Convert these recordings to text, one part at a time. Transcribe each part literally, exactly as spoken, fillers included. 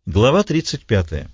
Глава тридцать пятая.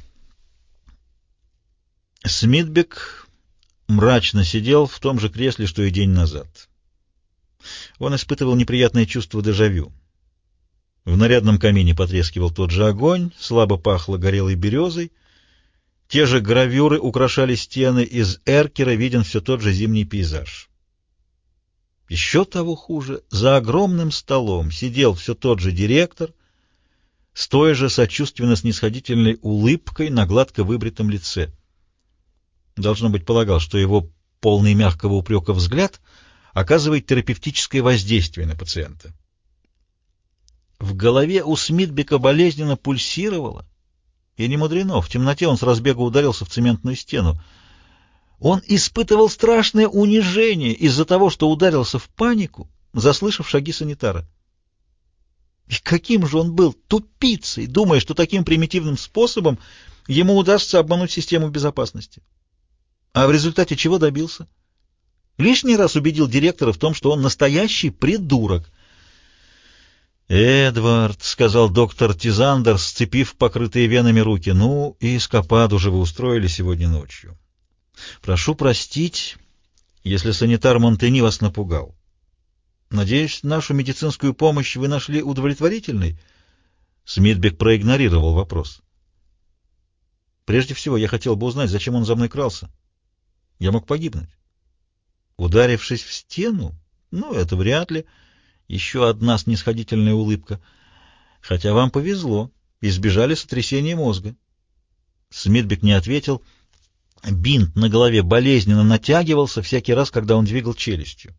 Смитбек мрачно сидел в том же кресле, что и день назад. Он испытывал неприятное чувство дежавю. В нарядном камине потрескивал тот же огонь, слабо пахло горелой березой, те же гравюры украшали стены, из эркера виден все тот же зимний пейзаж. Еще того хуже, за огромным столом сидел все тот же директор, с той же сочувственно-снисходительной улыбкой на гладко выбритом лице. Должно быть, полагал, что его полный мягкого упрека взгляд оказывает терапевтическое воздействие на пациента. В голове у Смитбека болезненно пульсировало, и не мудрено, в темноте он с разбега ударился в цементную стену. Он испытывал страшное унижение из-за того, что ударился в панику, заслышав шаги санитара. И каким же он был тупицей, думая, что таким примитивным способом ему удастся обмануть систему безопасности. А в результате чего добился? Лишний раз убедил директора в том, что он настоящий придурок. «Эдвард», — сказал доктор Тизандер, сцепив покрытые венами руки, — «ну и эскападу же вы устроили сегодня ночью. Прошу простить, если санитар Монтени вас напугал. Надеюсь, нашу медицинскую помощь вы нашли удовлетворительной?» Смитбек проигнорировал вопрос. «Прежде всего, я хотел бы узнать, зачем он за мной крался. Я мог погибнуть. Ударившись в стену? Ну, это вряд ли». Еще одна снисходительная улыбка. «Хотя вам повезло, избежали сотрясения мозга». Смитбек не ответил. Бинт на голове болезненно натягивался всякий раз, когда он двигал челюстью.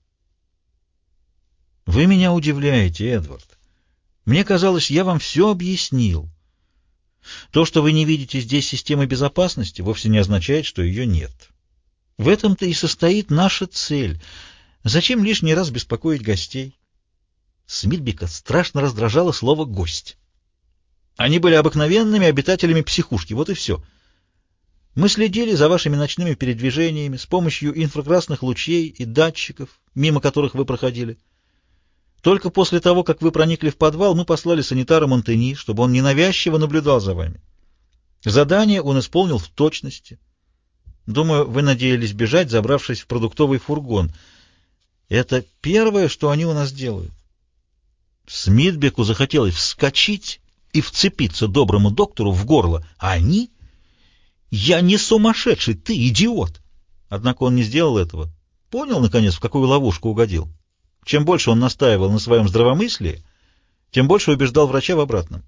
«Вы меня удивляете, Эдвард. Мне казалось, я вам все объяснил. То, что вы не видите здесь системы безопасности, вовсе не означает, что ее нет. В этом-то и состоит наша цель. Зачем лишний раз беспокоить гостей?» Смитбека страшно раздражало слово «гость». Они были обыкновенными обитателями психушки, вот и все. Мы следили за вашими ночными передвижениями с помощью инфракрасных лучей и датчиков, мимо которых вы проходили. Только после того, как вы проникли в подвал, мы послали санитара Монтени, чтобы он ненавязчиво наблюдал за вами. Задание он исполнил в точности. Думаю, вы надеялись бежать, забравшись в продуктовый фургон. Это первое, что они у нас делают. Смитбеку захотелось вскочить и вцепиться доброму доктору в горло. А они? «Я не сумасшедший, ты идиот!» Однако он не сделал этого. Понял, наконец, в какую ловушку угодил. Чем больше он настаивал на своем здравомыслии, тем больше убеждал врача в обратном.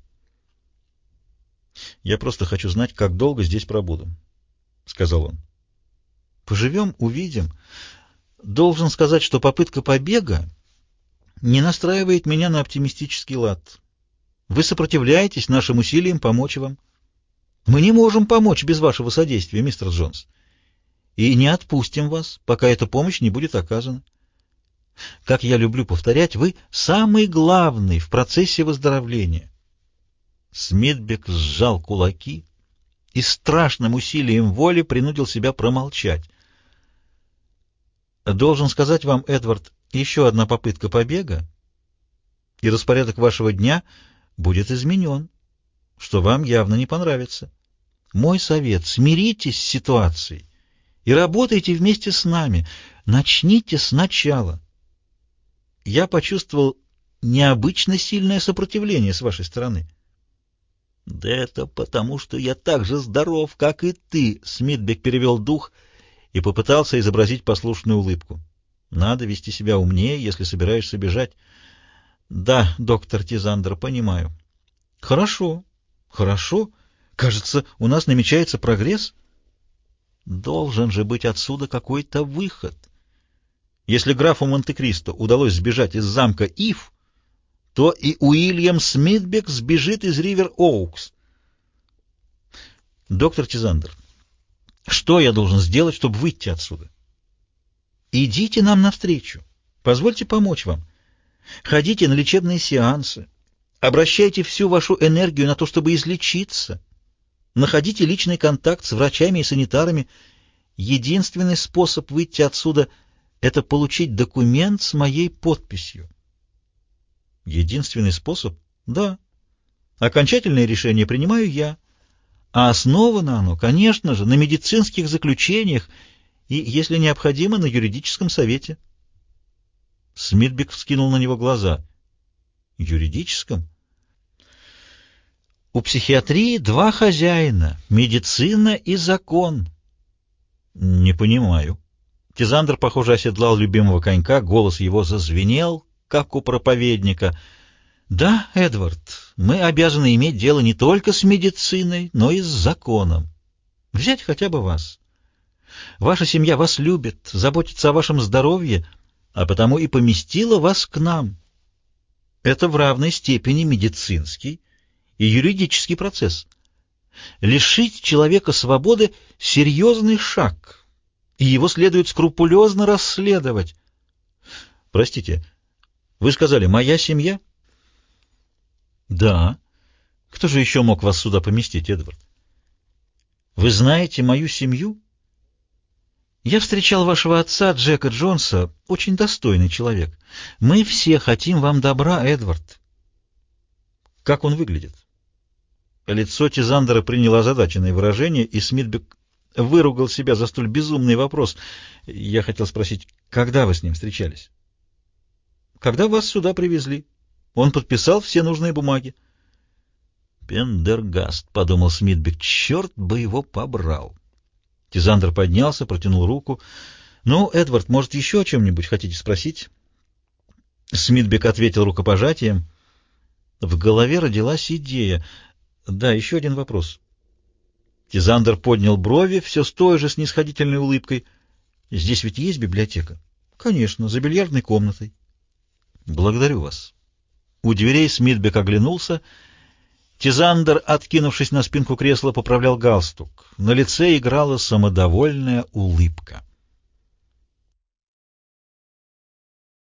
«Я просто хочу знать, как долго здесь пробуду», — сказал он. «Поживем, увидим. Должен сказать, что попытка побега не настраивает меня на оптимистический лад. Вы сопротивляетесь нашим усилиям помочь вам. Мы не можем помочь без вашего содействия, мистер Джонс, и не отпустим вас, пока эта помощь не будет оказана. Как я люблю повторять, вы самый главный в процессе выздоровления». Смитбек сжал кулаки и страшным усилием воли принудил себя промолчать. «Должен сказать вам, Эдвард, еще одна попытка побега, и распорядок вашего дня будет изменен, что вам явно не понравится. Мой совет — смиритесь с ситуацией и работайте вместе с нами. Начните сначала». Я почувствовал необычно сильное сопротивление с вашей стороны. «Да это потому, что я так же здоров, как и ты», — Смитбек перевел дух и попытался изобразить послушную улыбку. «Надо вести себя умнее, если собираешься бежать». «Да, доктор Тизандер, понимаю». «Хорошо, хорошо. Кажется, у нас намечается прогресс. Должен же быть отсюда какой-то выход. Если графу Монте-Кристо удалось сбежать из замка Ив, то и Уильям Смитбек сбежит из Ривер-Оукс. Доктор Тизандер, что я должен сделать, чтобы выйти отсюда? Идите нам навстречу. Позвольте помочь вам. Ходите на лечебные сеансы. Обращайте всю вашу энергию на то, чтобы излечиться. Находите личный контакт с врачами и санитарами. Единственный способ выйти отсюда — это получить документ с моей подписью. Единственный способ? Да. Окончательное решение принимаю я, а основано оно, конечно же, на медицинских заключениях и, если необходимо, на юридическом совете. Смитбек вскинул на него глаза. Юридическом? У психиатрии два хозяина — медицина и закон. Не понимаю. Тизандер, похоже, оседлал любимого конька, голос его зазвенел, как у проповедника. Да, Эдвард, мы обязаны иметь дело не только с медициной, но и с законом. Взять хотя бы вас. Ваша семья вас любит, заботится о вашем здоровье, а потому и поместила вас к нам. Это в равной степени медицинский и юридический процесс. Лишить человека свободы — серьезный шаг, и его следует скрупулезно расследовать. Простите, вы сказали «моя семья»? Да. Кто же еще мог вас сюда поместить, Эдвард? Вы знаете мою семью? Я встречал вашего отца, Джека Джонса, очень достойный человек. Мы все хотим вам добра, Эдвард. Как он выглядит? Лицо Тизандера приняло озадаченное выражение, и Смитбек выругал себя за столь безумный вопрос. Я хотел спросить, когда вы с ним встречались? Когда вас сюда привезли. Он подписал все нужные бумаги. «Пендергаст», — подумал Смитбек, — «черт бы его побрал». Тизандер поднялся, протянул руку. «Ну, Эдвард, может, еще о чем-нибудь хотите спросить?» Смитбек ответил рукопожатием. В голове родилась идея. «Да, еще один вопрос». Тизандер поднял брови, все с той же снисходительной улыбкой. «Здесь ведь есть библиотека?» «Конечно, за бильярдной комнатой». «Благодарю вас». У дверей Смитбек оглянулся. Тизандер, откинувшись на спинку кресла, поправлял галстук. На лице играла самодовольная улыбка.